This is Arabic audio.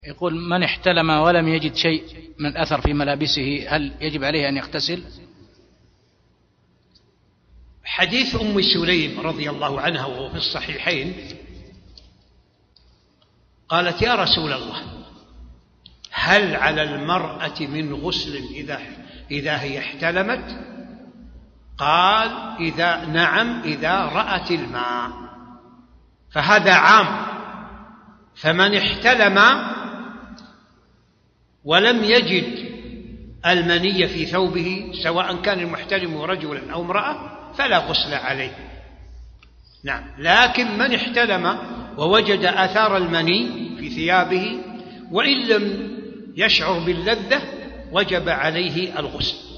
يقول: من احتلم ولم يجد شيء من أثر في ملابسه هل يجب عليه أن يغتسل؟ حديث أم سليم رضي الله عنها وهو في الصحيحين قالت: يا رسول الله، هل على المرأة من غسل إذا هي احتلمت؟ قال: نعم، إذا رأت الماء. فهذا عام، فمن احتلم ولم يجد المني في ثوبه سواء كان المحتلم رجلا أو امرأة فلا غسل عليه. نعم، لكن من احتلم ووجد آثار المني في ثيابه وإن لم يشعر باللذة وجب عليه الغسل.